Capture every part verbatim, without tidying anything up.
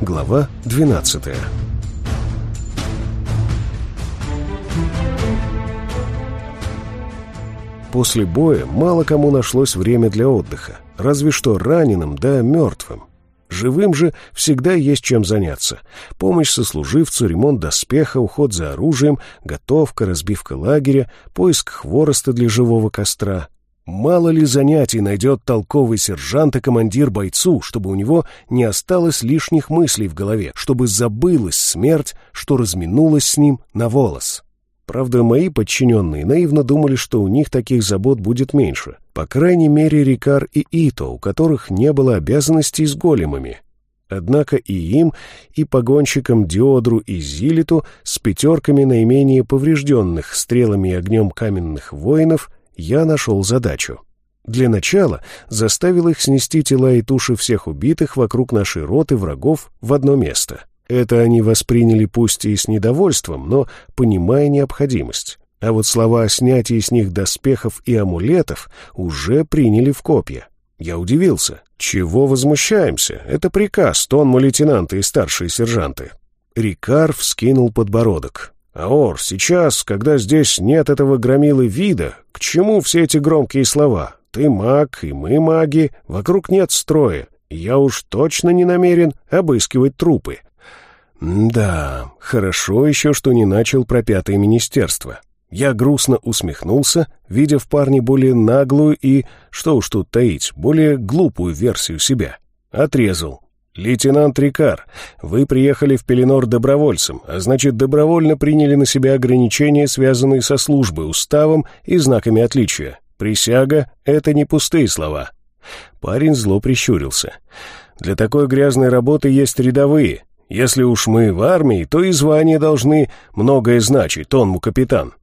Глава двенадцатая. После боя мало кому нашлось время для отдыха, разве что раненым да мертвым. Живым же всегда есть чем заняться. Помощь сослуживцу, ремонт доспеха, уход за оружием, готовка, разбивка лагеря, поиск хвороста для живого костра. Мало ли занятий найдет толковый сержант и командир бойцу, чтобы у него не осталось лишних мыслей в голове, чтобы забылась смерть, что разминулась с ним на волос. Правда, мои подчиненные наивно думали, что у них таких забот будет меньше. По крайней мере, Рикар и Ито, у которых не было обязанностей с големами. Однако и им, и погонщикам Диодру и Зилиту с пятерками наименее поврежденных стрелами и огнем каменных воинов я нашел задачу. Для начала заставил их снести тела и туши всех убитых вокруг нашей роты врагов в одно место. Это они восприняли пусть и с недовольством, но понимая необходимость. А вот слова о снятии с них доспехов и амулетов уже приняли в копья. Я удивился. Чего возмущаемся? Это приказ тонму лейтенанта и старшие сержанты. Рикар вскинул подбородок. «Аор, сейчас, когда здесь нет этого громилы вида, к чему все эти громкие слова? Ты маг, и мы маги, вокруг нет строя. Я уж точно не намерен обыскивать трупы». Да, хорошо еще, что не начал про пятое министерство. Я грустно усмехнулся, видя в парне более наглую и, что уж тут таить, более глупую версию себя. Отрезал. «Лейтенант Рикар, вы приехали в Пеленор добровольцем, а значит, добровольно приняли на себя ограничения, связанные со службой, уставом и знаками отличия. Присяга — это не пустые слова». Парень зло прищурился. «Для такой грязной работы есть рядовые. Если уж мы в армии, то и звания должны многое значить, тонму капитан».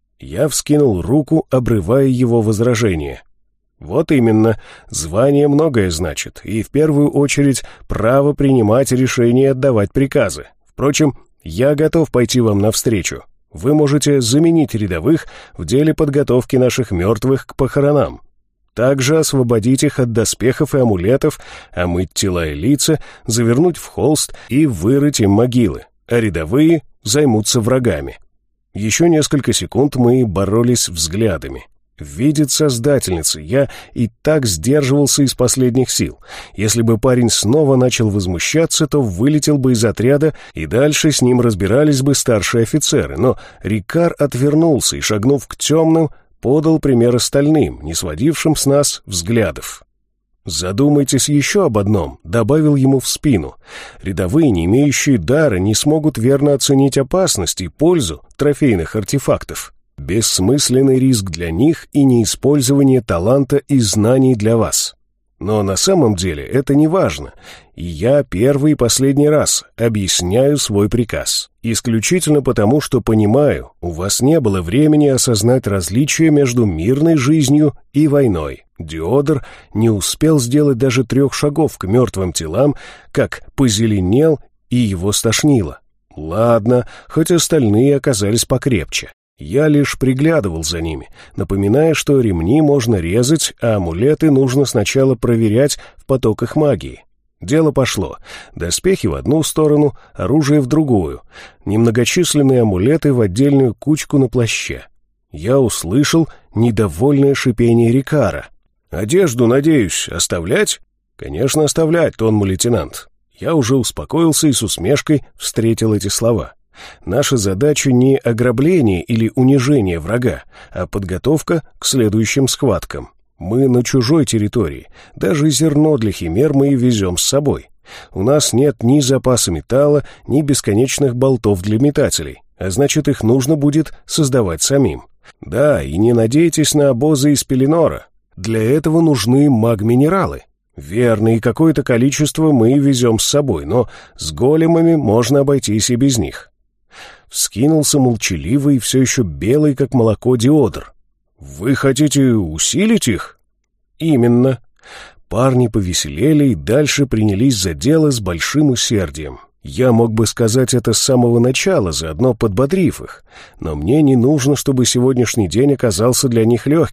Я вскинул руку, обрывая его возражение. «Вот именно, звание многое значит, и в первую очередь право принимать решения и отдавать приказы. Впрочем, я готов пойти вам навстречу. Вы можете заменить рядовых в деле подготовки наших мертвых к похоронам. Также освободить их от доспехов и амулетов, омыть тела и лица, завернуть в холст и вырыть им могилы, а рядовые займутся врагами». Еще несколько секунд мы боролись взглядами. Видит Создательница, я и так сдерживался из последних сил. Если бы парень снова начал возмущаться, то вылетел бы из отряда, и дальше с ним разбирались бы старшие офицеры. Но Рикар отвернулся и, шагнув к темным, подал пример остальным, не сводившим с нас взглядов. «Задумайтесь еще об одном», — добавил ему в спину. «Рядовые, не имеющие дара, не смогут верно оценить опасность и пользу трофейных артефактов. Бессмысленный риск для них и неиспользование таланта и знаний для вас. Но на самом деле это не важно, и я первый и последний раз объясняю свой приказ. Исключительно потому, что понимаю, у вас не было времени осознать различия между мирной жизнью и войной. Диодр не успел сделать даже трех шагов к мертвым телам, как позеленел и его стошнило. Ладно, хоть остальные оказались покрепче. Я лишь приглядывал за ними, напоминая, что ремни можно резать, а амулеты нужно сначала проверять в потоках магии. Дело пошло. Доспехи в одну сторону, оружие в другую. Немногочисленные амулеты в отдельную кучку на плаще. Я услышал недовольное шипение Рикара. «Одежду, надеюсь, оставлять?» «Конечно, оставлять, тонму лейтенант». Я уже успокоился и с усмешкой встретил эти слова. Наша задача не ограбление или унижение врага, а подготовка к следующим схваткам. Мы на чужой территории, даже зерно для химер мы везем с собой. У нас нет ни запаса металла, ни бесконечных болтов для метателей, а значит, их нужно будет создавать самим. Да, и не надейтесь на обозы из Пеленора. Для этого нужны маг-минералы. Верно, и какое-то количество мы везем с собой, но с големами можно обойтись и без них. Вскинулся молчаливый, все еще белый, как молоко, Диодр. «Вы хотите усилить их?» «Именно». Парни повеселели и дальше принялись за дело с большим усердием. Я мог бы сказать это с самого начала, заодно подбодрив их, но мне не нужно, чтобы сегодняшний день оказался для них легким.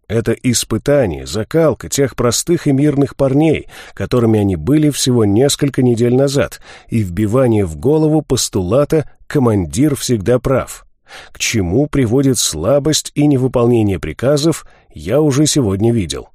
Это испытание, закалка тех простых и мирных парней, которыми они были всего несколько недель назад, и вбивание в голову постулата «командир всегда прав». К чему приводит слабость и невыполнение приказов, я уже сегодня видел.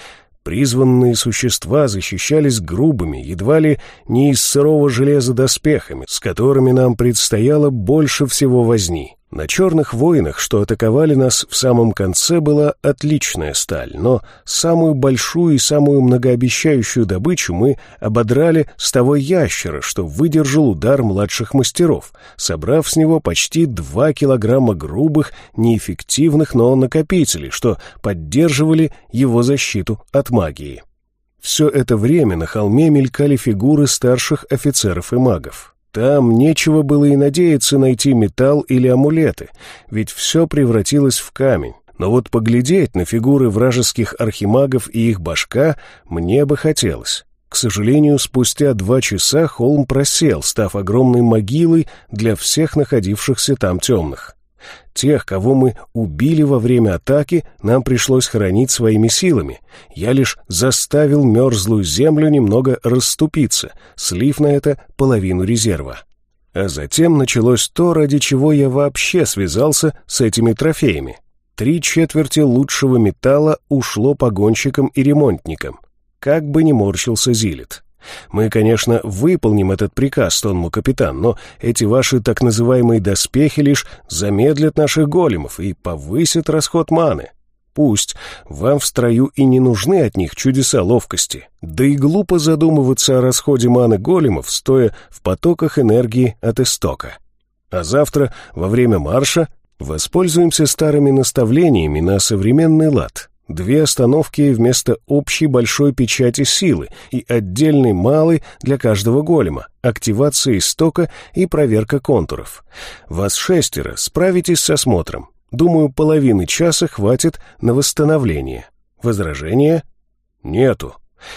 Призванные существа защищались грубыми, едва ли не из сырого железа доспехами, с которыми нам предстояло больше всего возни. На черных воинах, что атаковали нас в самом конце, была отличная сталь, но самую большую и самую многообещающую добычу мы ободрали с того ящера, что выдержал удар младших мастеров, собрав с него почти два килограмма грубых, неэффективных, но накопителей, что поддерживали его защиту от магии. Все это время на холме мелькали фигуры старших офицеров и магов. Там нечего было и надеяться найти металл или амулеты, ведь все превратилось в камень. Но вот поглядеть на фигуры вражеских архимагов и их башка мне бы хотелось. К сожалению, спустя два часа холм просел, став огромной могилой для всех находившихся там темных. Тех, кого мы убили во время атаки, нам пришлось хоронить своими силами. Я лишь заставил мерзлую землю немного расступиться, слив на это половину резерва. А затем началось то, ради чего я вообще связался с этими трофеями. Три четверти лучшего металла ушло погонщикам и ремонтникам. Как бы ни морщился Зилит. Мы, конечно, выполним этот приказ, тонму капитан, но эти ваши так называемые доспехи лишь замедлят наших големов и повысят расход маны. Пусть вам в строю и не нужны от них чудеса ловкости, да и глупо задумываться о расходе маны големов, стоя в потоках энергии от истока. А завтра, во время марша, воспользуемся старыми наставлениями на современный лад. Две остановки вместо общей большой печати силы и отдельной малой для каждого голема, активация истока и проверка контуров. Вас шестеро, справитесь с осмотром. Думаю, половины часа хватит на восстановление. Возражения? Нету.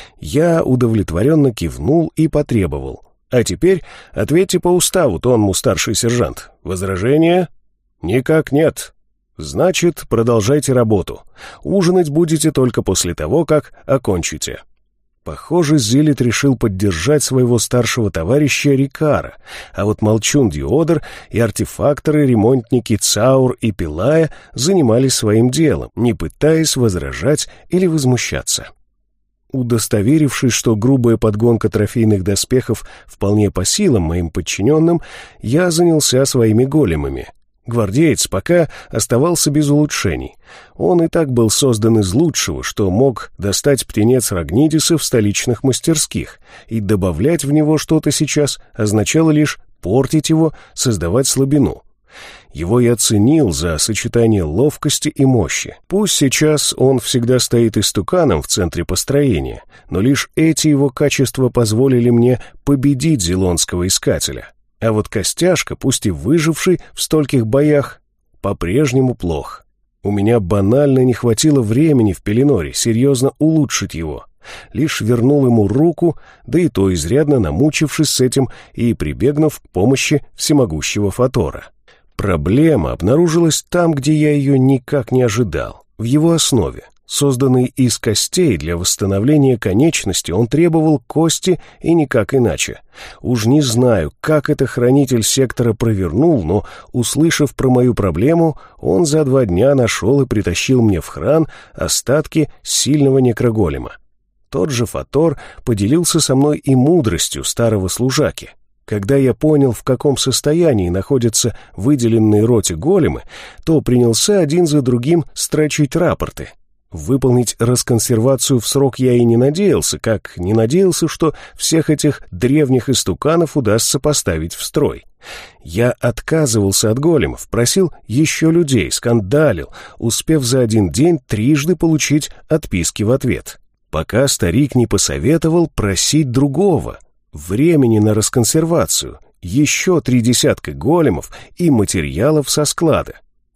Я удовлетворенно кивнул и потребовал. А теперь ответьте по уставу, тонму старший сержант. Возражения? Никак нет. Значит, продолжайте работу. Ужинать будете только после того, как окончите. Похоже, Зилит решил поддержать своего старшего товарища Рикара, а вот Молчун Диодор и артефакторы, ремонтники Цаур и Пилая занимались своим делом, не пытаясь возражать или возмущаться. Удостоверившись, что грубая подгонка трофейных доспехов вполне по силам моим подчиненным, я занялся своими големами. Гвардеец пока оставался без улучшений. Он и так был создан из лучшего, что мог достать птенец Рагнидиса в столичных мастерских, и добавлять в него что-то сейчас означало лишь портить его, создавать слабину. Его я ценил за сочетание ловкости и мощи. Пусть сейчас он всегда стоит истуканом в центре построения, но лишь эти его качества позволили мне победить зелонского искателя. А вот Костяшка, пусть и выживший в стольких боях, по-прежнему плох. У меня банально не хватило времени в Пеленоре серьезно улучшить его. Лишь вернул ему руку, да и то изрядно намучившись с этим и прибегнув к помощи всемогущего Фатора. Проблема обнаружилась там, где я ее никак не ожидал, в его основе. Созданный из костей для восстановления конечности, он требовал кости и никак иначе. Уж не знаю, как это хранитель сектора провернул, но, услышав про мою проблему, он за два дня нашел и притащил мне в храм остатки сильного некроголема. Тот же Фатор поделился со мной и мудростью старого служаки. Когда я понял, в каком состоянии находятся выделенные роте големы, то принялся один за другим строчить рапорты. Выполнить расконсервацию в срок я и не надеялся, как не надеялся, что всех этих древних истуканов удастся поставить в строй. Я отказывался от големов, просил еще людей, скандалил, успев за один день трижды получить отписки в ответ. Пока старик не посоветовал просить другого. Времени на расконсервацию, еще три десятка големов и материалов со склада.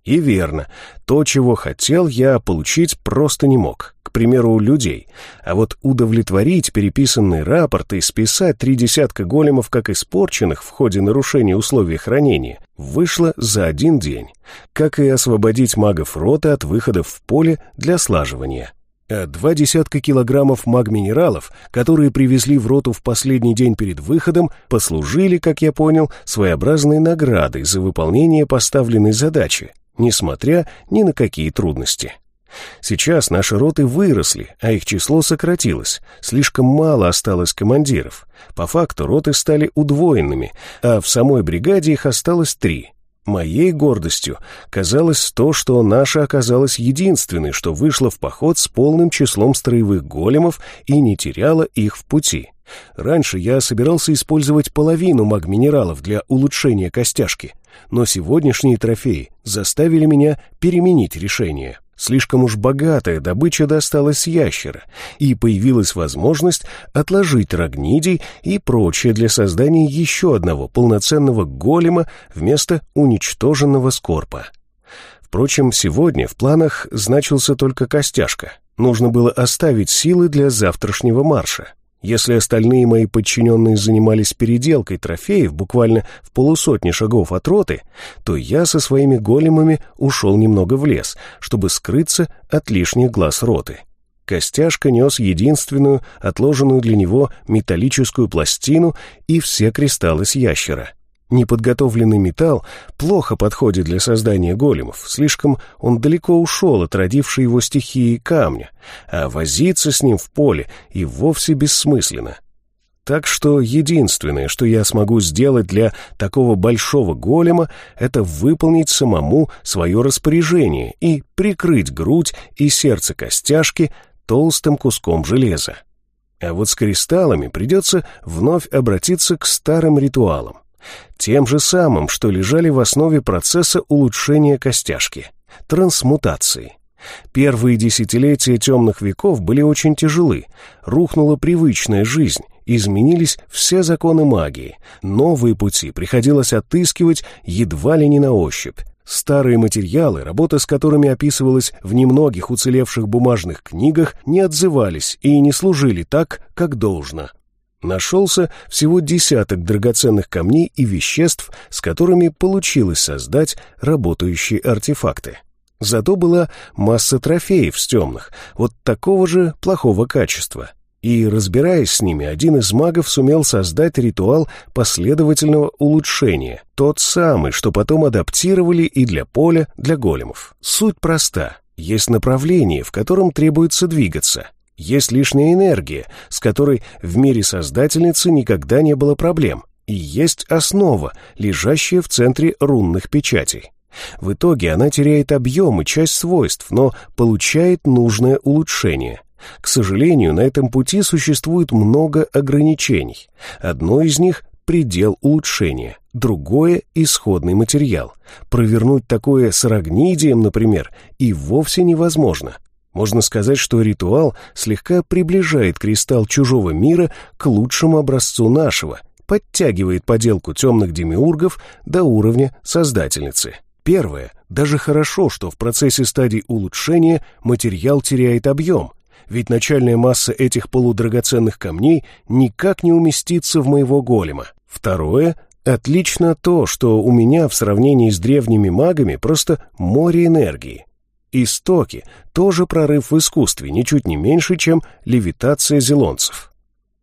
И верно, то, чего хотел, я получить просто не мог, к примеру, у людей. А вот удовлетворить переписанный рапорт и списать три десятка големов как испорченных в ходе нарушения условий хранения вышло за один день, как и освободить магов роты от выходов в поле для слаживания. А два десятка килограммов маг-минералов, которые привезли в роту в последний день перед выходом, послужили, как я понял, своеобразной наградой за выполнение поставленной задачи, несмотря ни на какие трудности. Сейчас наши роты выросли, а их число сократилось, слишком мало осталось командиров. По факту роты стали удвоенными, а в самой бригаде их осталось три. Моей гордостью казалось то, что наша оказалась единственной, что вышла в поход с полным числом строевых големов и не теряла их в пути. Раньше я собирался использовать половину маг-минералов для улучшения костяшки, но сегодняшние трофеи заставили меня переменить решение. Слишком уж богатая добыча досталась ящера, и появилась возможность отложить рогнидий и прочее для создания еще одного полноценного голема вместо уничтоженного скорпа. Впрочем, сегодня в планах значился только костяшка. Нужно было оставить силы для завтрашнего марша. Если остальные мои подчиненные занимались переделкой трофеев буквально в полусотни шагов от роты, то я со своими големами ушел немного в лес, чтобы скрыться от лишних глаз роты. Костяшка нес единственную, отложенную для него металлическую пластину и все кристаллы с ящера. Неподготовленный металл плохо подходит для создания големов, слишком он далеко ушел от родившей его стихии камня, а возиться с ним в поле и вовсе бессмысленно. Так что единственное, что я смогу сделать для такого большого голема, это выполнить самому свое распоряжение и прикрыть грудь и сердце костяшки толстым куском железа. А вот с кристаллами придется вновь обратиться к старым ритуалам. Тем же самым, что лежали в основе процесса улучшения костяшки – трансмутации. Первые десятилетия темных веков были очень тяжелы, рухнула привычная жизнь, изменились все законы магии, новые пути приходилось отыскивать едва ли не на ощупь. Старые материалы, работа с которыми описывалась в немногих уцелевших бумажных книгах, не отзывались и не служили так, как должно. Нашелся всего десяток драгоценных камней и веществ, с которыми получилось создать работающие артефакты. Зато была масса трофеев с темных, вот такого же плохого качества. И, разбираясь с ними, один из магов сумел создать ритуал последовательного улучшения, тот самый, что потом адаптировали и для поля, для големов. Суть проста. Есть направление, в котором требуется двигаться. Есть лишняя энергия, с которой в мире создательницы никогда не было проблем. И есть основа, лежащая в центре рунных печатей. В итоге она теряет объем и часть свойств, но получает нужное улучшение. К сожалению, на этом пути существует много ограничений. Одно из них – предел улучшения, другое – исходный материал. Провернуть такое с рогнидием, например, и вовсе невозможно. Можно сказать, что ритуал слегка приближает кристалл чужого мира к лучшему образцу нашего, подтягивает поделку темных демиургов до уровня создательницы. Первое, даже хорошо, что в процессе стадий улучшения материал теряет объем, ведь начальная масса этих полудрагоценных камней никак не уместится в моего голема. Второе, отлично то, что у меня в сравнении с древними магами просто море энергии. Истоки – тоже прорыв в искусстве, ничуть не меньше, чем левитация зелонцев.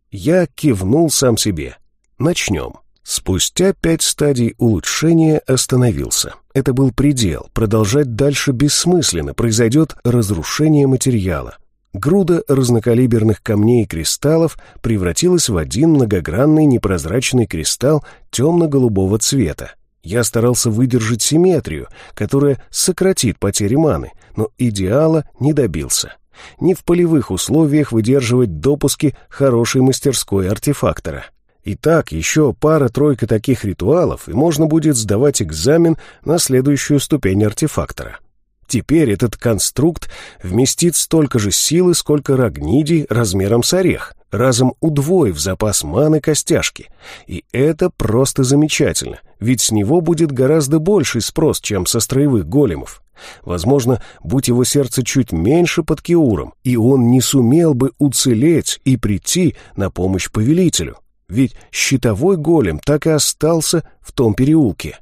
Я кивнул сам себе. Начнем. Спустя пять стадий улучшения остановился. Это был предел, продолжать дальше бессмысленно, произойдет разрушение материала. Груда разнокалиберных камней и кристаллов превратилась в один многогранный непрозрачный кристалл темно-голубого цвета. Я старался выдержать симметрию, которая сократит потери маны, но идеала не добился. Не в полевых условиях выдерживать допуски хорошей мастерской артефактора. Итак, еще пара-тройка таких ритуалов, и можно будет сдавать экзамен на следующую ступень артефактора. Теперь этот конструкт вместит столько же силы, сколько рогнидий размером с орех, разом удвоив запас маны костяшки. И это просто замечательно, ведь с него будет гораздо больший спрос, чем со строевых големов. Возможно, будь его сердце чуть меньше под Киуром, и он не сумел бы уцелеть и прийти на помощь повелителю. Ведь щитовой голем так и остался в том переулке.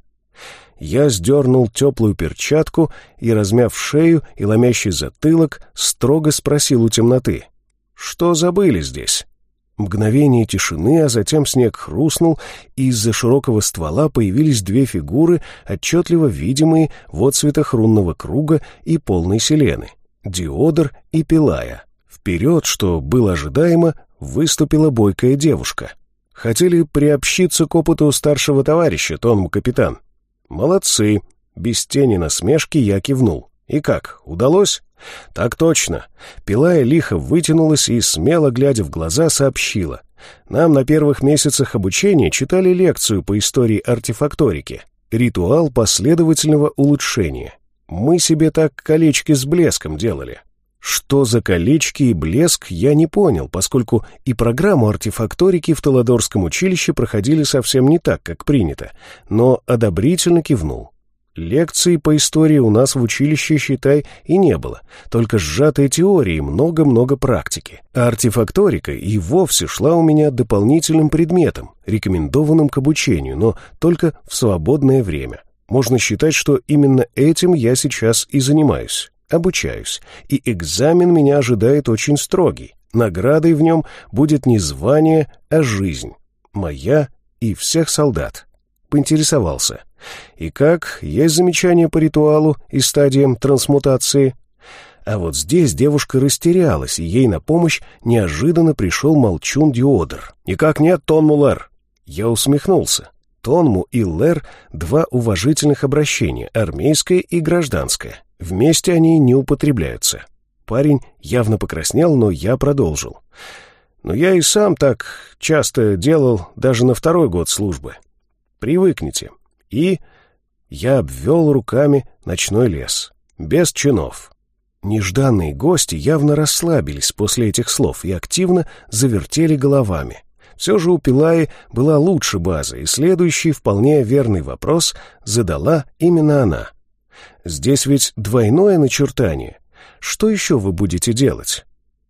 Я сдернул теплую перчатку и, размяв шею и ломящий затылок, строго спросил у темноты: «Что забыли здесь?» Мгновение тишины, а затем снег хрустнул, и из-за широкого ствола появились две фигуры, отчетливо видимые в отцветах рунного круга и полной селены — Диодр и Пилая. Вперед, что было ожидаемо, выступила бойкая девушка. «Хотели приобщиться к опыту старшего товарища, тонму капитан». «Молодцы!» — без тени насмешки я кивнул. «И как, удалось?» «Так точно». Пилая лихо вытянулась и, смело глядя в глаза, сообщила: «Нам на первых месяцах обучения читали лекцию по истории артефакторики. Ритуал последовательного улучшения. Мы себе так колечки с блеском делали». Что за колечки и блеск, я не понял, поскольку и программу артефакторики в Таладорском училище проходили совсем не так, как принято, но одобрительно кивнул. Лекций по истории у нас в училище, считай, и не было, только сжатые теории и много-много практики. А артефакторика и вовсе шла у меня дополнительным предметом, рекомендованным к обучению, но только в свободное время. Можно считать, что именно этим я сейчас и занимаюсь. Обучаюсь, и экзамен меня ожидает очень строгий. Наградой в нем будет не звание, а жизнь. Моя и всех солдат. Поинтересовался: «И как, есть замечания по ритуалу и стадиям трансмутации?» А вот здесь девушка растерялась, и ей на помощь неожиданно пришел молчун Диодр. «Никак нет, Тонму Лэр». Я усмехнулся. Тонму и Лэр — два уважительных обращения, армейское и гражданское. Вместе они не употребляются. Парень явно покраснел, но я продолжил. Но я и сам так часто делал даже на второй год службы. Привыкните. И я обвел руками ночной лес. Без чинов. Нежданные гости явно расслабились после этих слов и активно завертели головами. Все же у Пилаи была лучше база, и следующий вполне верный вопрос задала именно она. «Здесь ведь двойное начертание. Что еще вы будете делать?»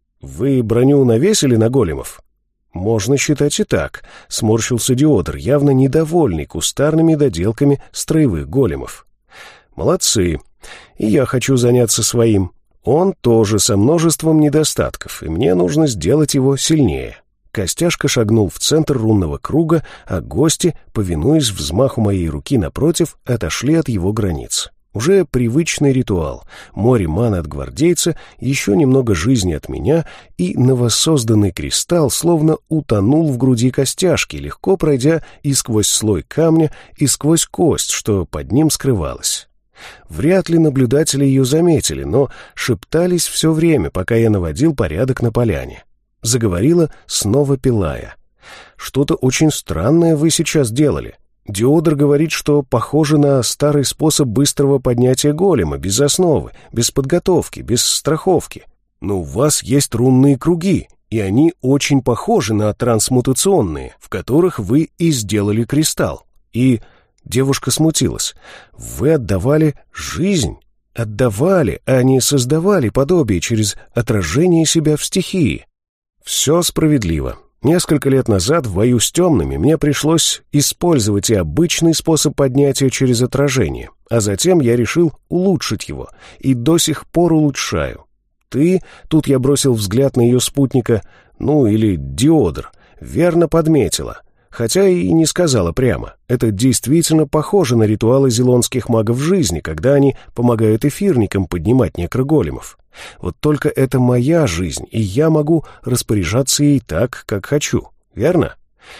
«Вы броню навесили на големов?» «Можно считать и так», — сморщился Диодр, явно недовольный кустарными доделками строевых големов. «Молодцы. И я хочу заняться своим. Он тоже со множеством недостатков, и мне нужно сделать его сильнее». Костяшка шагнул в центр рунного круга, а гости, повинуясь взмаху моей руки напротив, отошли от его границ. Уже привычный ритуал. Море маны от гвардейца, еще немного жизни от меня, и новосозданный кристалл словно утонул в груди костяшки, легко пройдя и сквозь слой камня, и сквозь кость, что под ним скрывалась. Вряд ли наблюдатели ее заметили, но шептались все время, пока я наводил порядок на поляне. Заговорила снова Пилая. «Что-то очень странное вы сейчас делали. Диодр говорит, что похоже на старый способ быстрого поднятия голема, без основы, без подготовки, без страховки. Но у вас есть рунные круги, и они очень похожи на трансмутационные, в которых вы и сделали кристалл. И...» Девушка смутилась. «Вы отдавали жизнь? Отдавали, а не создавали подобие через отражение себя в стихии». «Все справедливо. Несколько лет назад в бою с темными мне пришлось использовать и обычный способ поднятия через отражение, а затем я решил улучшить его, и до сих пор улучшаю. Ты, тут я бросил взгляд на ее спутника, ну или Диодр, верно подметила, хотя и не сказала прямо. Это действительно похоже на ритуалы зелонских магов жизни, когда они помогают эфирникам поднимать некроголемов. Вот только это моя жизнь, и я могу распоряжаться ей так, как хочу, верно?»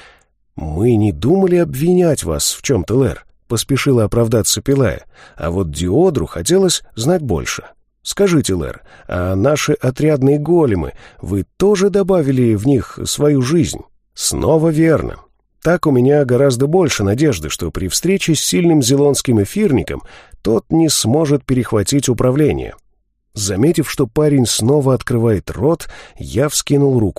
«Мы не думали обвинять вас в чем-то, Лэр», — поспешила оправдаться Пилая, «а вот Диодру хотелось знать больше. Скажите, Лэр, а наши отрядные големы, вы тоже добавили в них свою жизнь?» «Снова верно. Так у меня гораздо больше надежды, что при встрече с сильным зелонским эфирником тот не сможет перехватить управление». Заметив, что парень снова открывает рот, я вскинул руку.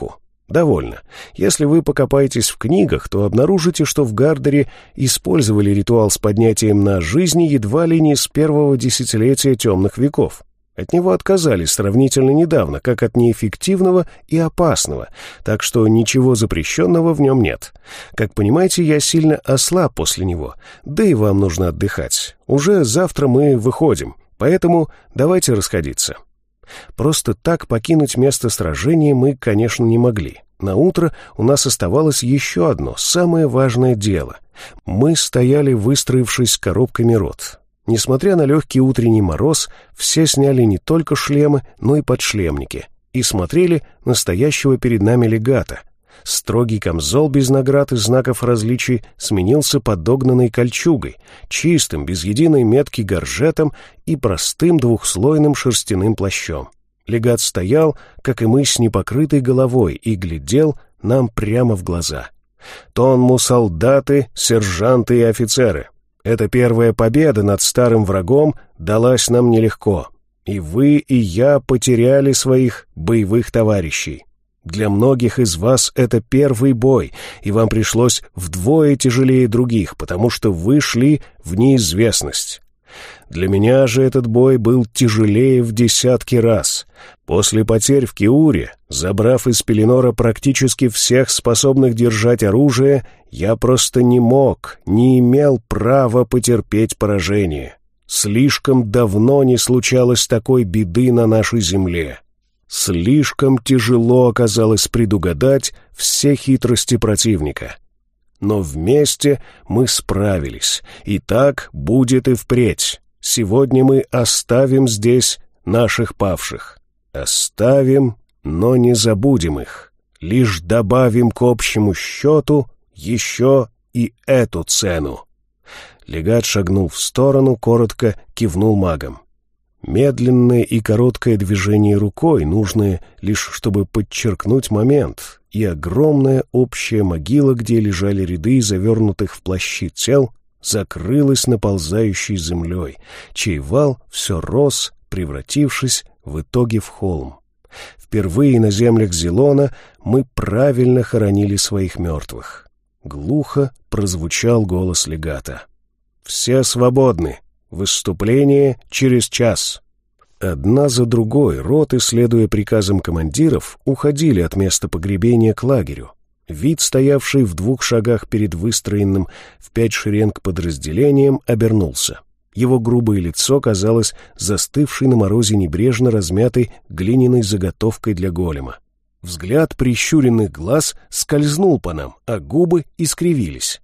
Довольно. Если вы покопаетесь в книгах, то обнаружите, что в Гардере использовали ритуал с поднятием на жизни едва ли не с первого десятилетия темных веков. От него отказались сравнительно недавно, как от неэффективного и опасного, так что ничего запрещенного в нем нет. Как понимаете, я сильно ослаб после него, да и вам нужно отдыхать. Уже завтра мы выходим, поэтому давайте расходиться. Просто так покинуть место сражения мы, конечно, не могли. На утро у нас оставалось еще одно, самое важное дело. Мы стояли, выстроившись коробками рот. Несмотря на легкий утренний мороз, все сняли не только шлемы, но и подшлемники и смотрели на стоящего перед нами легата. Строгий камзол без наград и знаков различий сменился подогнанной кольчугой, чистым, без единой метки горжетом и простым двухслойным шерстяным плащом. Легат стоял, как и мы, с непокрытой головой и глядел нам прямо в глаза. «Тонму солдаты, сержанты и офицеры! Эта первая победа над старым врагом далась нам нелегко, и вы, и я потеряли своих боевых товарищей. Для многих из вас это первый бой, и вам пришлось вдвое тяжелее других, потому что вы шли в неизвестность. Для меня же этот бой был тяжелее в десятки раз. После потерь в Киуре, забрав из Пеленора практически всех способных держать оружие, я просто не мог, не имел права потерпеть поражение. Слишком давно не случалось такой беды на нашей земле. Слишком тяжело оказалось предугадать все хитрости противника. Но вместе мы справились, и так будет и впредь. Сегодня мы оставим здесь наших павших. Оставим, но не забудем их. Лишь добавим к общему счету еще и эту цену». Легат шагнул в сторону, коротко кивнул магам. Медленное и короткое движение рукой, нужное лишь чтобы подчеркнуть момент, и огромная общая могила, где лежали ряды завернутых в плащи тел, закрылась наползающей землей, чей вал все рос, превратившись в итоге в холм. Впервые на землях Зелона мы правильно хоронили своих мертвых. Глухо прозвучал голос легата. «Все свободны. Выступление через час». Одна за другой роты, следуя приказам командиров, уходили от места погребения к лагерю. Вид, стоявший в двух шагах перед выстроенным в пять шеренг подразделением, обернулся. Его грубое лицо казалось застывшей на морозе небрежно размятой глиняной заготовкой для голема. Взгляд прищуренных глаз скользнул по нам, а губы искривились.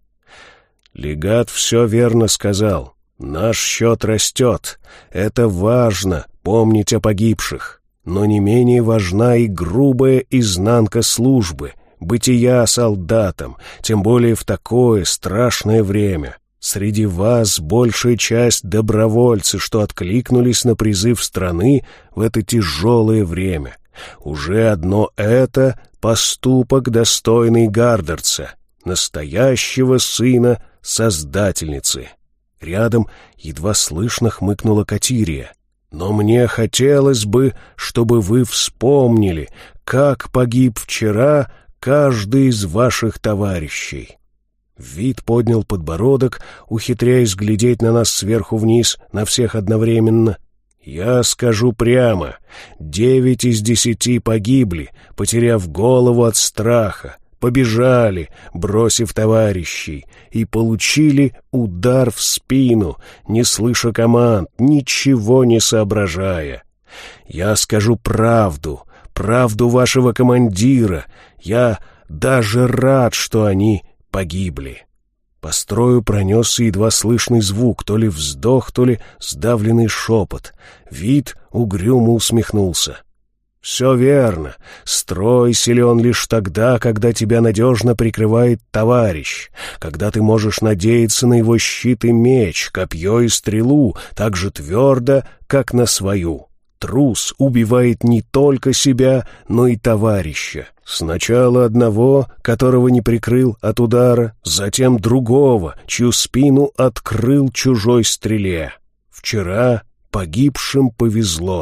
«Легат все верно сказал. Наш счет растет. Это важно, помнить о погибших. Но не менее важна и грубая изнанка службы, бытия солдатам, тем более в такое страшное время. Среди вас большая часть добровольцы, что откликнулись на призыв страны в это тяжелое время. Уже одно это поступок, достойный гардерца, настоящего сына Создательницы». Рядом едва слышно хмыкнула Катирия. «Но мне хотелось бы, чтобы вы вспомнили, как погиб вчера каждый из ваших товарищей». Вид поднял подбородок, ухитряясь глядеть на нас сверху вниз, на всех одновременно. «Я скажу прямо, девять из десяти погибли, потеряв голову от страха, побежали, бросив товарищей, и получили удар в спину, не слыша команд, ничего не соображая. Я скажу правду, правду вашего командира. Я даже рад, что они погибли». По строю пронесся едва слышный звук, то ли вздох, то ли сдавленный шепот. Вид угрюмо усмехнулся. «Все верно. Строй силен лишь тогда, когда тебя надежно прикрывает товарищ, когда ты можешь надеяться на его щит и меч, копье и стрелу, так же твердо, как на свою. Трус убивает не только себя, но и товарища. Сначала одного, которого не прикрыл от удара, затем другого, чью спину открыл чужой стреле. Вчера погибшим повезло.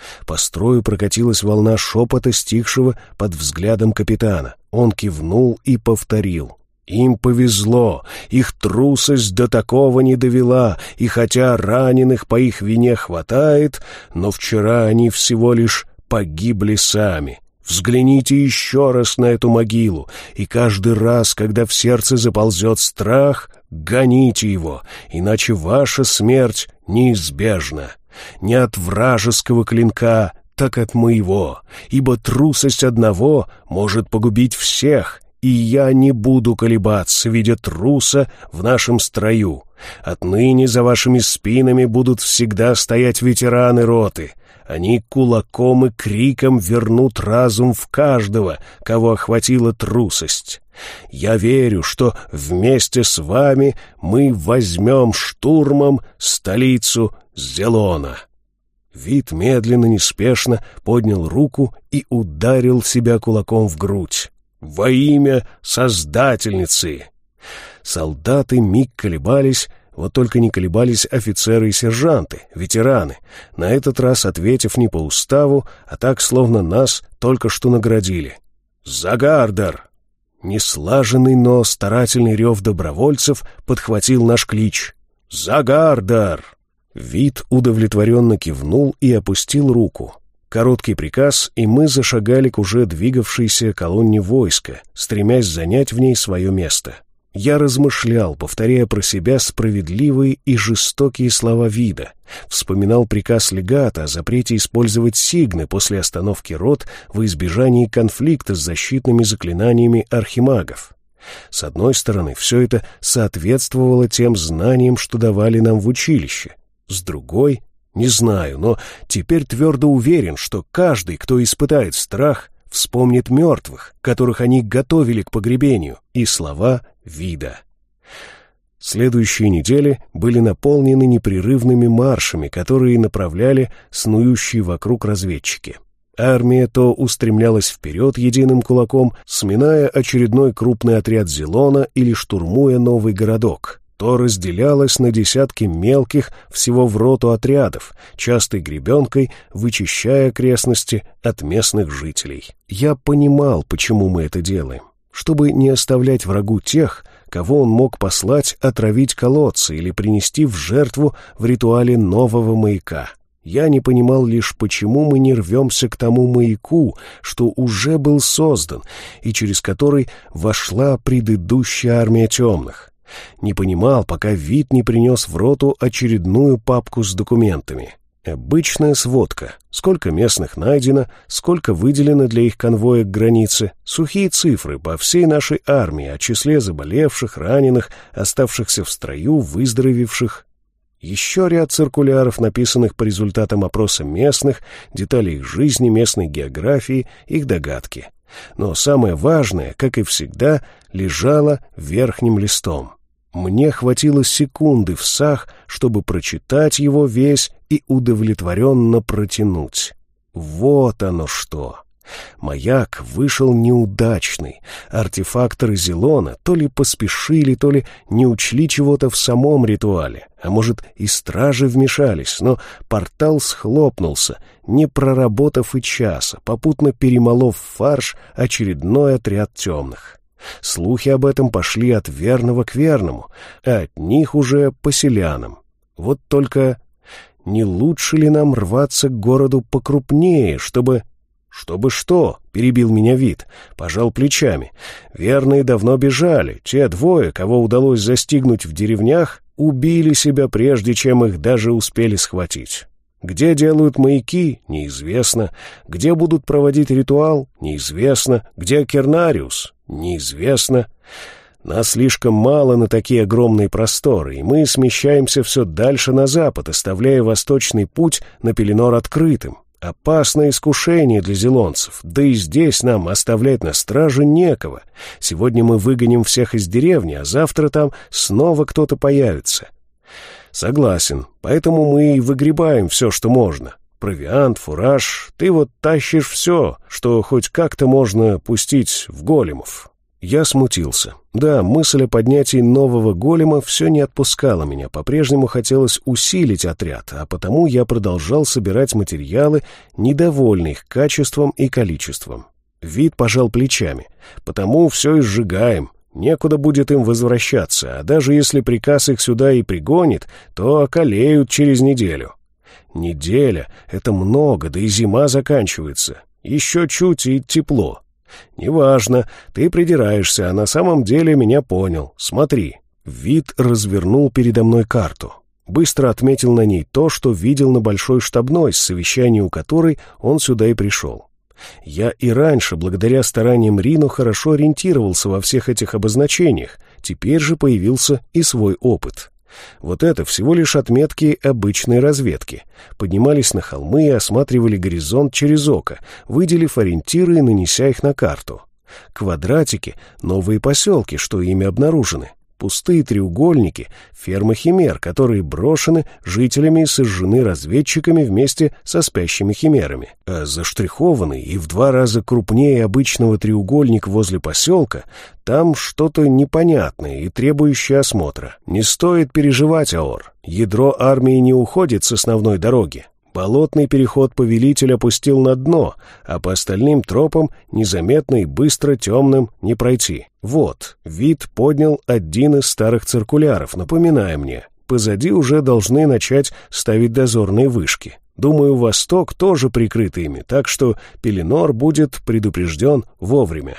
По строю прокатилась волна шепота, стихшего под взглядом капитана. Он кивнул и повторил. Им повезло, их трусость до такого не довела, и хотя раненых по их вине хватает, но вчера они всего лишь погибли сами. Взгляните еще раз на эту могилу, и каждый раз, когда в сердце заползет страх, гоните его, иначе ваша смерть неизбежна. Не от вражеского клинка, так от моего, ибо трусость одного может погубить всех, и я не буду колебаться, видя труса в нашем строю. Отныне за вашими спинами будут всегда стоять ветераны роты. Они кулаком и криком вернут разум в каждого, кого охватила трусость. Я верю, что вместе с вами мы возьмем штурмом столицу Зелона». Вид медленно, неспешно поднял руку и ударил себя кулаком в грудь. «Во имя Создательницы!» Солдаты миг колебались, вот только не колебались офицеры и сержанты, ветераны, на этот раз ответив не по уставу, а так, словно нас только что наградили. «Загардар!» Неслаженный, но старательный рев добровольцев подхватил наш клич. «Загардар!» Вид удовлетворенно кивнул и опустил руку. Короткий приказ, и мы зашагали к уже двигавшейся колонне войска, стремясь занять в ней свое место. Я размышлял, повторяя про себя справедливые и жестокие слова Вида. Вспоминал приказ легата о запрете использовать сигны после остановки рот во избежании конфликта с защитными заклинаниями архимагов. С одной стороны, все это соответствовало тем знаниям, что давали нам в училище. С другой, не знаю, но теперь твердо уверен, что каждый, кто испытает страх, вспомнит мертвых, которых они готовили к погребению, и слова Вида. Следующие недели были наполнены непрерывными маршами, которые направляли снующие вокруг разведчики. Армия то устремлялась вперед единым кулаком, сминая очередной крупный отряд Зелона или штурмуя новый городок, то разделялась на десятки мелких всего в роту отрядов, частой гребенкой вычищая окрестности от местных жителей. Я понимал, почему мы это делаем. Чтобы не оставлять врагу тех, кого он мог послать отравить колодцы или принести в жертву в ритуале нового маяка. Я не понимал лишь, почему мы не рвемся к тому маяку, что уже был создан и через который вошла предыдущая армия темных. Не понимал, пока Вид не принес в роту очередную папку с документами. Обычная сводка. Сколько местных найдено, сколько выделено для их конвоя к границе. Сухие цифры по всей нашей армии о числе заболевших, раненых, оставшихся в строю, выздоровевших. Еще ряд циркуляров, написанных по результатам опроса местных, детали их жизни, местной географии, их догадки. Но самое важное, как и всегда, лежало верхним листом. Мне хватило секунды в сах, чтобы прочитать его весь и удовлетворенно протянуть. Вот оно что! Маяк вышел неудачный. Артефакторы Зелона то ли поспешили, то ли не учли чего-то в самом ритуале, а может и стражи вмешались, но портал схлопнулся, не проработав и часа, попутно перемолов в фарш очередной отряд темных. Слухи об этом пошли от верного к верному, а от них уже по селянам. Вот только не лучше ли нам рваться к городу покрупнее, чтобы... «Чтобы что?» — перебил меня Вид, пожал плечами. «Верные давно бежали. Те двое, кого удалось застигнуть в деревнях, убили себя, прежде чем их даже успели схватить. Где делают маяки — неизвестно. Где будут проводить ритуал — неизвестно. Где Кернариус — неизвестно. Нас слишком мало на такие огромные просторы, и мы смещаемся все дальше на запад, оставляя восточный путь на Пеленор открытым. Опасное искушение для зелонцев, да и здесь нам оставлять на страже некого. Сегодня мы выгоним всех из деревни, а завтра там снова кто-то появится». «Согласен, поэтому мы и выгребаем все, что можно. Провиант, фураж, ты вот тащишь все, что хоть как-то можно пустить в големов. Я смутился. Да, мысль о поднятии нового голема все не отпускала меня. По-прежнему хотелось усилить отряд, а потому я продолжал собирать материалы, недовольный их качеством и количеством. Вид пожал плечами. Потому все и сжигаем. Некуда будет им возвращаться, а даже если приказ их сюда и пригонит, то околеют через неделю. Неделя — это много, да и зима заканчивается. Еще чуть и тепло. «Неважно, ты придираешься, а на самом деле меня понял. Смотри». Вид развернул передо мной карту. Быстро отметил на ней то, что видел на большой штабной, с совещания у которой он сюда и пришел. Я и раньше, благодаря стараниям Рино, хорошо ориентировался во всех этих обозначениях, теперь же появился и свой опыт. Вот это всего лишь отметки обычной разведки. Поднимались на холмы и осматривали горизонт через око, выделив ориентиры и нанеся их на карту. Квадратики — новые поселки, что ими обнаружены. Пустые треугольники — фермы химер, которые брошены жителями и сожжены разведчиками вместе со спящими химерами. А заштрихованный и в два раза крупнее обычного треугольник возле поселка — там что-то непонятное и требующее осмотра. Не стоит переживать, Аор. Ядро армии не уходит с основной дороги. Болотный переход повелитель опустил на дно, а по остальным тропам незаметно и быстро темным не пройти. Вот, Вид поднял один из старых циркуляров, напоминая мне. Позади уже должны начать ставить дозорные вышки. Думаю, восток тоже прикрыт ими, так что Пеленор будет предупрежден вовремя.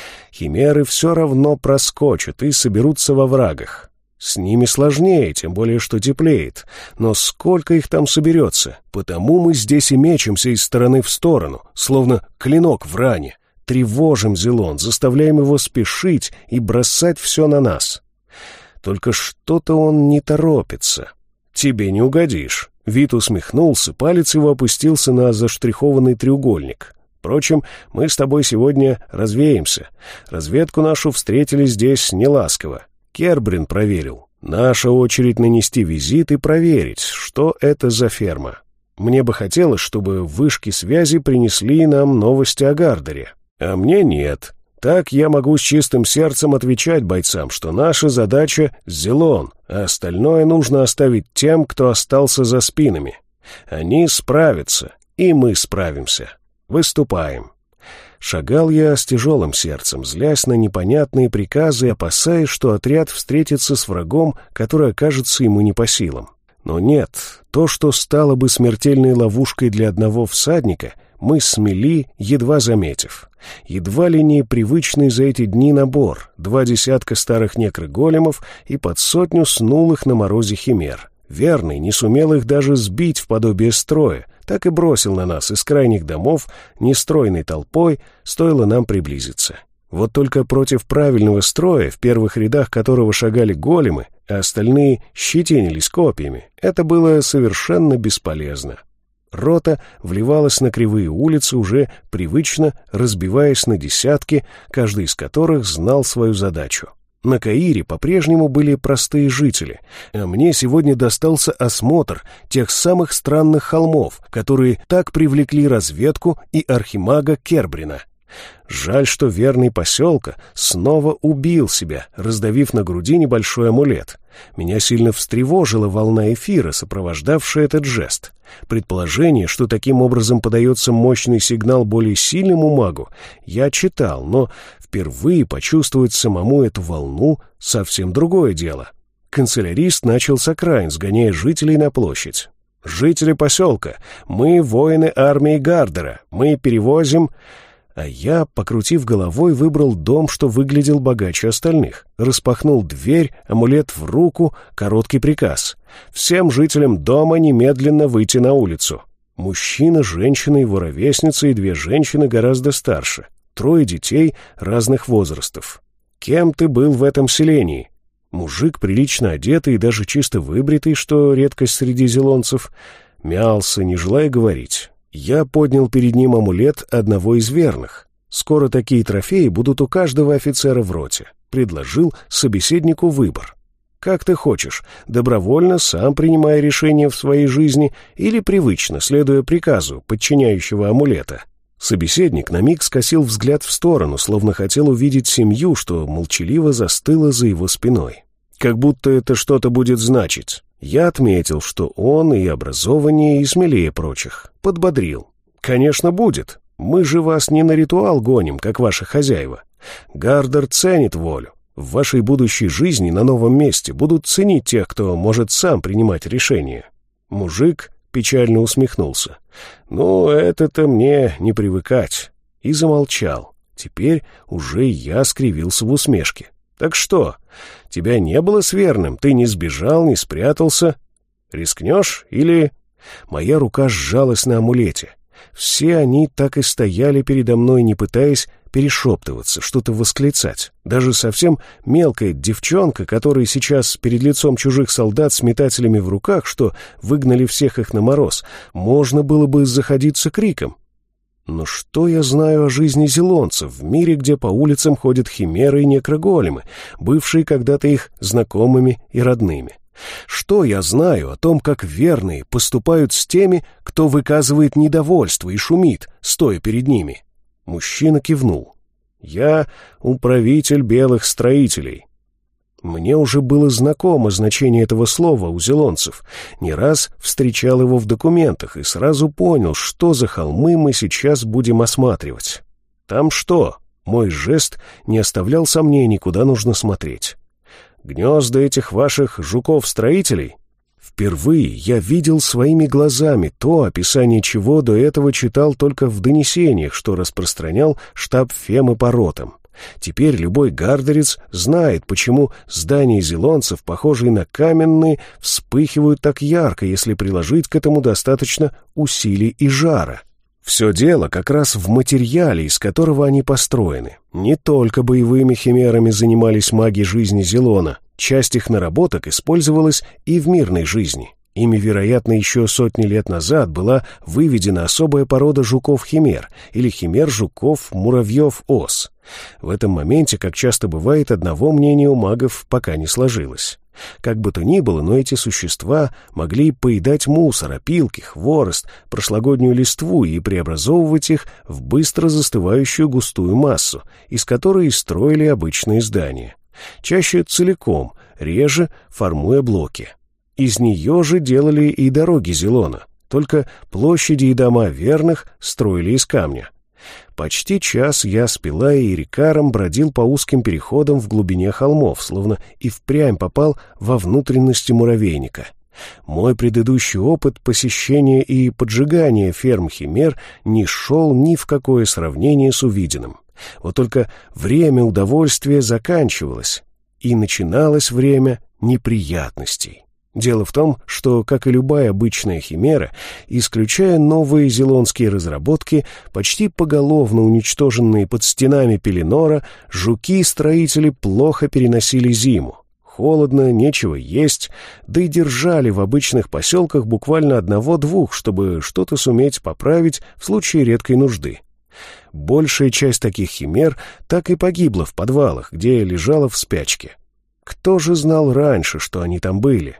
Химеры все равно проскочат и соберутся во врагах. С ними сложнее, тем более что теплеет. Но сколько их там соберется? Потому мы здесь и мечемся из стороны в сторону, словно клинок в ране. Тревожим Зелон, заставляем его спешить и бросать все на нас. Только что-то он не торопится. Тебе не угодишь. Вид усмехнулся, палец его опустился на заштрихованный треугольник. Впрочем, мы с тобой сегодня развеемся. Разведку нашу встретили здесь неласково. Кербрин проверил. Наша очередь нанести визит и проверить, что это за ферма. Мне бы хотелось, чтобы вышки связи принесли нам новости о Гардере. А мне нет. Так я могу с чистым сердцем отвечать бойцам, что наша задача — Зелон, а остальное нужно оставить тем, кто остался за спинами. Они справятся, и мы справимся. Выступаем. Шагал я с тяжелым сердцем, злясь на непонятные приказы и опасаясь, что отряд встретится с врагом, который окажется ему не по силам. Но нет, то, что стало бы смертельной ловушкой для одного всадника, мы смели, едва заметив. Едва ли не привычный за эти дни набор, два десятка старых некроголемов и под сотню снулых на морозе химер. Верный не сумел их даже сбить в подобие строя, так и бросил на нас из крайних домов нестройной толпой, стоило нам приблизиться. Вот только против правильного строя, в первых рядах которого шагали големы, а остальные щетинились копьями, это было совершенно бесполезно. Рота вливалась на кривые улицы, уже привычно разбиваясь на десятки, каждый из которых знал свою задачу. На Каире по-прежнему были простые жители, а мне сегодня достался осмотр тех самых странных холмов, которые так привлекли разведку и архимага Кербрина. Жаль, что верный поселка снова убил себя, раздавив на груди небольшой амулет. Меня сильно встревожила волна эфира, сопровождавшая этот жест. Предположение, что таким образом подается мощный сигнал более сильному магу, я читал, но впервые почувствовать самому эту волну — совсем другое дело. Канцелярист начал с окраин, сгоняя жителей на площадь. «Жители поселка, мы воины армии Гардера, мы перевозим...» А я, покрутив головой, выбрал дом, что выглядел богаче остальных. Распахнул дверь, амулет в руку, короткий приказ. Всем жителям дома немедленно выйти на улицу. Мужчина, женщина, его ровесница и две женщины гораздо старше. Трое детей разных возрастов. Кем ты был в этом селении? Мужик, прилично одетый и даже чисто выбритый, что редкость среди зелонцев, мялся, не желая говорить. Я поднял перед ним амулет одного из верных. Скоро такие трофеи будут у каждого офицера в роте. Предложил собеседнику выбор. Как ты хочешь, добровольно, сам принимая решение в своей жизни, или привычно, следуя приказу подчиняющего амулета? Собеседник на миг скосил взгляд в сторону, словно хотел увидеть семью, что молчаливо застыла за его спиной. Как будто это что-то будет значить. Я отметил, что он и образованнее, и смелее прочих. Подбодрил. «Конечно, будет. Мы же вас не на ритуал гоним, как ваши хозяева. Гардер ценит волю. В вашей будущей жизни на новом месте будут ценить тех, кто может сам принимать решения». Мужик печально усмехнулся. «Ну, это-то мне не привыкать». И замолчал. Теперь уже я скривился в усмешке. «Так что, тебя не было с Верным? Ты не сбежал, не спрятался? Рискнешь или...» Моя рука сжалась на амулете. Все они так и стояли передо мной, не пытаясь перешептываться, что-то восклицать. Даже совсем мелкая девчонка, которая сейчас перед лицом чужих солдат с метателями в руках, что выгнали всех их на мороз, можно было бы заходиться криком. Но что я знаю о жизни зелонцев в мире, где по улицам ходят химеры и некроголемы, бывшие когда-то их знакомыми и родными? Что я знаю о том, как верные поступают с теми, кто выказывает недовольство и шумит, стоя перед ними? Мужчина кивнул. «Я управитель белых строителей». Мне уже было знакомо значение этого слова у зелонцев. Не раз встречал его в документах и сразу понял, что за холмы мы сейчас будем осматривать. «Там что?» Мой жест не оставлял сомнений, куда нужно смотреть. «Гнезда этих ваших жуков-строителей?» Впервые я видел своими глазами то, описание чего до этого читал только в донесениях, что распространял штаб Фемы по ротам. Теперь любой гардерец знает, почему здания зелонцев, похожие на каменные, вспыхивают так ярко, если приложить к этому достаточно усилий и жара. Все дело как раз в материале, из которого они построены. Не только боевыми химерами занимались маги жизни Зелона. Часть их наработок использовалась и в мирной жизни. Ими, вероятно, еще сотни лет назад была выведена особая порода жуков-химер или химер-жуков-муравьев-ос. В этом моменте, как часто бывает, одного мнения у магов пока не сложилось. Как бы то ни было, но эти существа могли поедать мусор, опилки, хворост, прошлогоднюю листву и преобразовывать их в быстро застывающую густую массу, из которой и строили обычные здания. Чаще целиком, реже формуя блоки. Из нее же делали и дороги Зелона, только площади и дома верных строили из камня. Почти час я с Пилай и Рикаром бродил по узким переходам в глубине холмов, словно и впрямь попал во внутренности муравейника. Мой предыдущий опыт посещения и поджигания ферм химер не шел ни в какое сравнение с увиденным. Вот только время удовольствия заканчивалось, и начиналось время неприятностей. Дело в том, что, как и любая обычная химера, исключая новые зелонские разработки, почти поголовно уничтоженные под стенами Пеленора, жуки-строители плохо переносили зиму. Холодно, нечего есть, да и держали в обычных поселках буквально одного-двух, чтобы что-то суметь поправить в случае редкой нужды. Большая часть таких химер так и погибла в подвалах, где лежала в спячке. Кто же знал раньше, что они там были?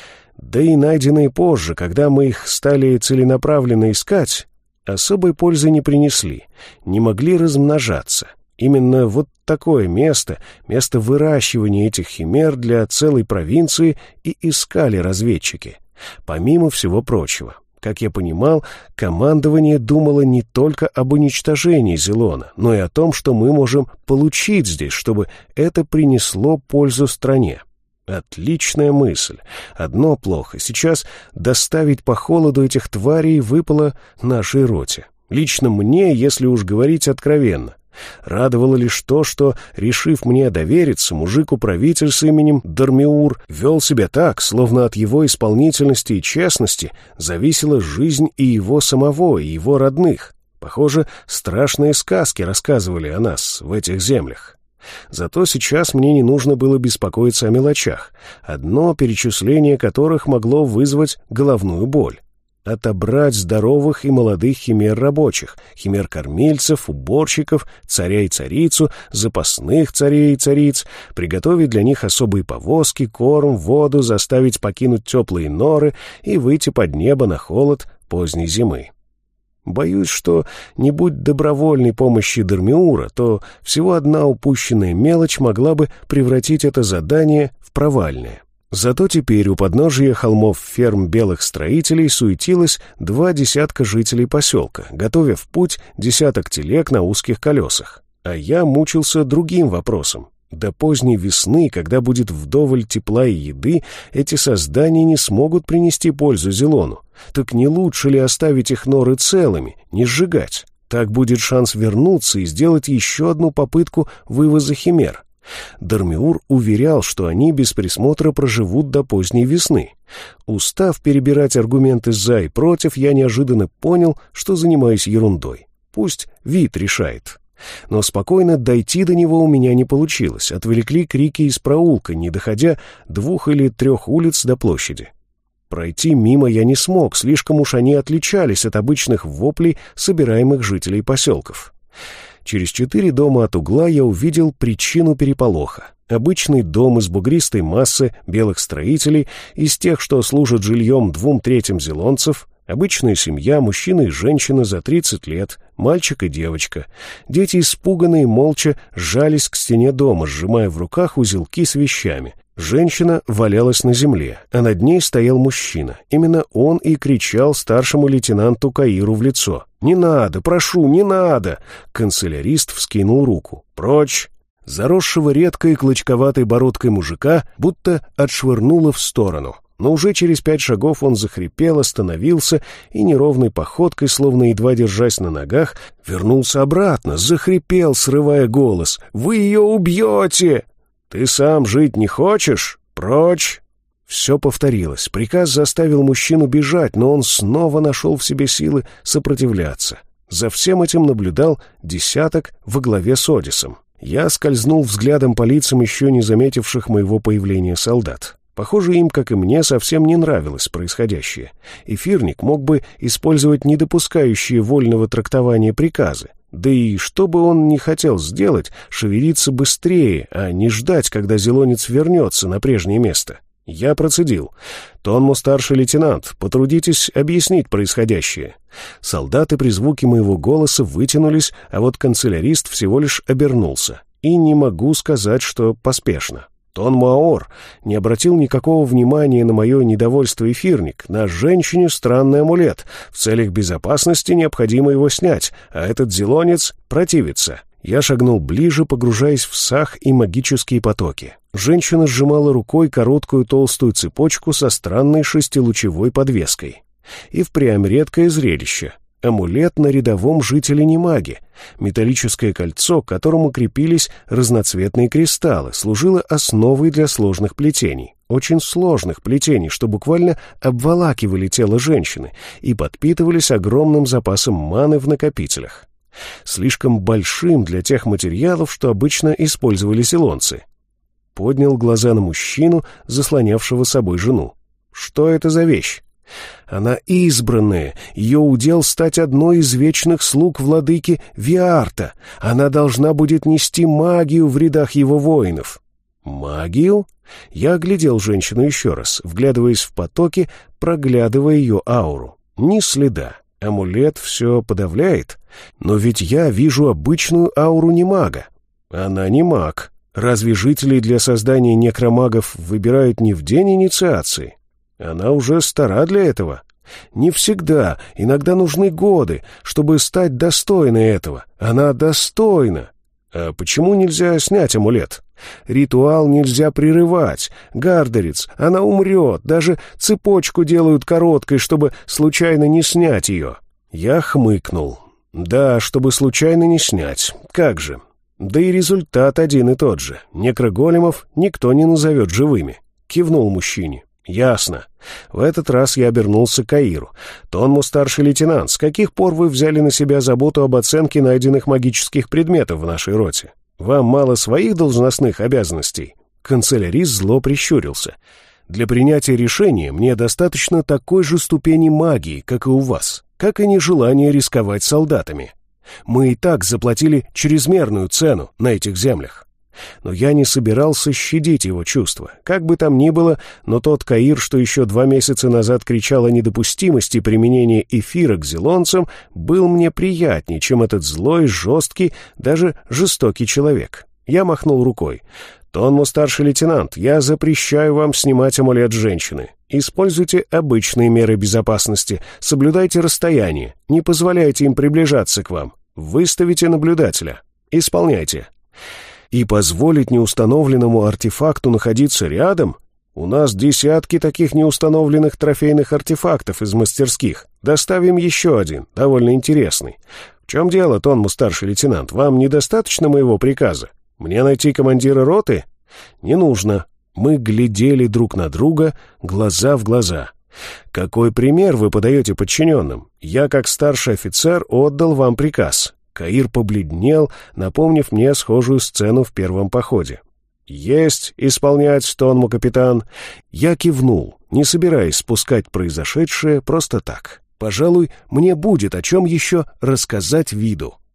Да и найденные позже, когда мы их стали целенаправленно искать, особой пользы не принесли, не могли размножаться. Именно вот такое место, место выращивания этих химер для целой провинции и искали разведчики. Помимо всего прочего, как я понимал, командование думало не только об уничтожении Зелона, но и о том, что мы можем получить здесь, чтобы это принесло пользу стране. Отличная мысль. Одно плохо. Сейчас доставить по холоду этих тварей выпало нашей роте. Лично мне, если уж говорить откровенно. Радовало лишь то, что, решив мне довериться, мужик-управитель с именем Дармиур вел себя так, словно от его исполнительности и честности зависела жизнь и его самого, и его родных. Похоже, страшные сказки рассказывали о нас в этих землях. Зато сейчас мне не нужно было беспокоиться о мелочах, одно перечисление которых могло вызвать головную боль. Отобрать здоровых и молодых химер-рабочих, химер-кормильцев, уборщиков, царя и царицу, запасных царей и цариц, приготовить для них особые повозки, корм, воду, заставить покинуть теплые норы и выйти под небо на холод поздней зимы. Боюсь, что не будь добровольной помощи Дармиура, то всего одна упущенная мелочь могла бы превратить это задание в провальное. Зато теперь у подножия холмов ферм белых строителей суетилось два десятка жителей поселка, готовя в путь десяток телег на узких колесах. А я мучился другим вопросом. До поздней весны, когда будет вдоволь тепла и еды, эти создания не смогут принести пользу Зелону. Так не лучше ли оставить их норы целыми, не сжигать? Так будет шанс вернуться и сделать еще одну попытку вывоза химер. Дармиур уверял, что они без присмотра проживут до поздней весны. Устав перебирать аргументы «за» и «против», я неожиданно понял, что занимаюсь ерундой. Пусть вид решает. Но спокойно дойти до него у меня не получилось. Отвлекли крики из проулка, не доходя двух или трех улиц до площади. Пройти мимо я не смог, слишком уж они отличались от обычных воплей собираемых жителей поселков. Через четыре дома от угла я увидел причину переполоха. Обычный дом из бугристой массы белых строителей, из тех, что служат жильем двум третьим зелонцев, обычная семья, мужчина и женщина за тридцать лет, мальчик и девочка. Дети, испуганные, молча сжались к стене дома, сжимая в руках узелки с вещами. Женщина валялась на земле, а над ней стоял мужчина. Именно он и кричал старшему лейтенанту Каиру в лицо. «Не надо, прошу, не надо!» Канцелярист вскинул руку. «Прочь!» Заросшего редкой клочковатой бородкой мужика будто отшвырнуло в сторону. Но уже через пять шагов он захрипел, остановился и неровной походкой, словно едва держась на ногах, вернулся обратно, захрипел, срывая голос. «Вы ее убьете!» «Ты сам жить не хочешь? Прочь!» Все повторилось. Приказ заставил мужчину бежать, но он снова нашел в себе силы сопротивляться. За всем этим наблюдал десяток во главе с Одисом. Я скользнул взглядом по лицам еще не заметивших моего появления солдат. Похоже, им, как и мне, совсем не нравилось происходящее. Эфирник мог бы использовать недопускающие вольного трактования приказы. Да и что бы он ни хотел сделать, шевелиться быстрее, а не ждать, когда зелонец вернется на прежнее место. Я процедил. «Тонму, старший лейтенант, потрудитесь объяснить происходящее». Солдаты при звуке моего голоса вытянулись, а вот канцелярист всего лишь обернулся. И не могу сказать, что поспешно. Тонму Аор не обратил никакого внимания на мое недовольство эфирник. На женщине странный амулет. В целях безопасности необходимо его снять, а этот зелонец противится. Я шагнул ближе, погружаясь в сах и магические потоки. Женщина сжимала рукой короткую толстую цепочку со странной шестилучевой подвеской. И впрямь редкое зрелище. Амулет на рядовом жителе немаги. Металлическое кольцо, к которому крепились разноцветные кристаллы, служило основой для сложных плетений. Очень сложных плетений, что буквально обволакивали тело женщины и подпитывались огромным запасом маны в накопителях. Слишком большим для тех материалов, что обычно использовали зелонцы. Поднял глаза на мужчину, заслонявшего собой жену. Что это за вещь? Она избранная, ее удел стать одной из вечных слуг владыки Виарта. Она должна будет нести магию в рядах его воинов. Магию? Я оглядел женщину еще раз, вглядываясь в потоки, проглядывая ее ауру. Ни следа. Амулет все подавляет. Но ведь я вижу обычную ауру немага. Она не маг. Разве жителей для создания некромагов выбирают не в день инициации? Она уже стара для этого. Не всегда, иногда нужны годы, чтобы стать достойной этого. Она достойна. А почему нельзя снять амулет? Ритуал нельзя прерывать. Гардерец, она умрет. Даже цепочку делают короткой, чтобы случайно не снять ее. Я хмыкнул. Да, чтобы случайно не снять. Как же? Да и результат один и тот же. Некроголемов никто не назовет живыми. Кивнул мужчине. «Ясно. В этот раз я обернулся к Каиру. Тонму, старший лейтенант, с каких пор вы взяли на себя заботу об оценке найденных магических предметов в нашей роте? Вам мало своих должностных обязанностей?» Канцелярист зло прищурился. «Для принятия решения мне достаточно такой же ступени магии, как и у вас, как и нежелание рисковать солдатами. Мы и так заплатили чрезмерную цену на этих землях. Но я не собирался щадить его чувства. Как бы там ни было, но тот Каир, что еще два месяца назад кричал о недопустимости применения эфира к зелонцам, был мне приятнее, чем этот злой, жесткий, даже жестокий человек. Я махнул рукой. «Тонмо, старший лейтенант, я запрещаю вам снимать амулет женщины. Используйте обычные меры безопасности, соблюдайте расстояние, не позволяйте им приближаться к вам. Выставите наблюдателя. Исполняйте». И позволить неустановленному артефакту находиться рядом? У нас десятки таких неустановленных трофейных артефактов из мастерских. Доставим еще один, довольно интересный. В чем дело, Тонмо, старший лейтенант? Вам недостаточно моего приказа? Мне найти командира роты? Не нужно. Мы глядели друг на друга, глаза в глаза. Какой пример вы подаете подчиненным? Я, как старший офицер, отдал вам приказ. Каир побледнел, напомнив мне схожую сцену в первом походе. «Есть исполнять, Тонмо, капитан!» Я кивнул, не собираясь спускать произошедшее просто так. Пожалуй, мне будет о чем еще рассказать виду.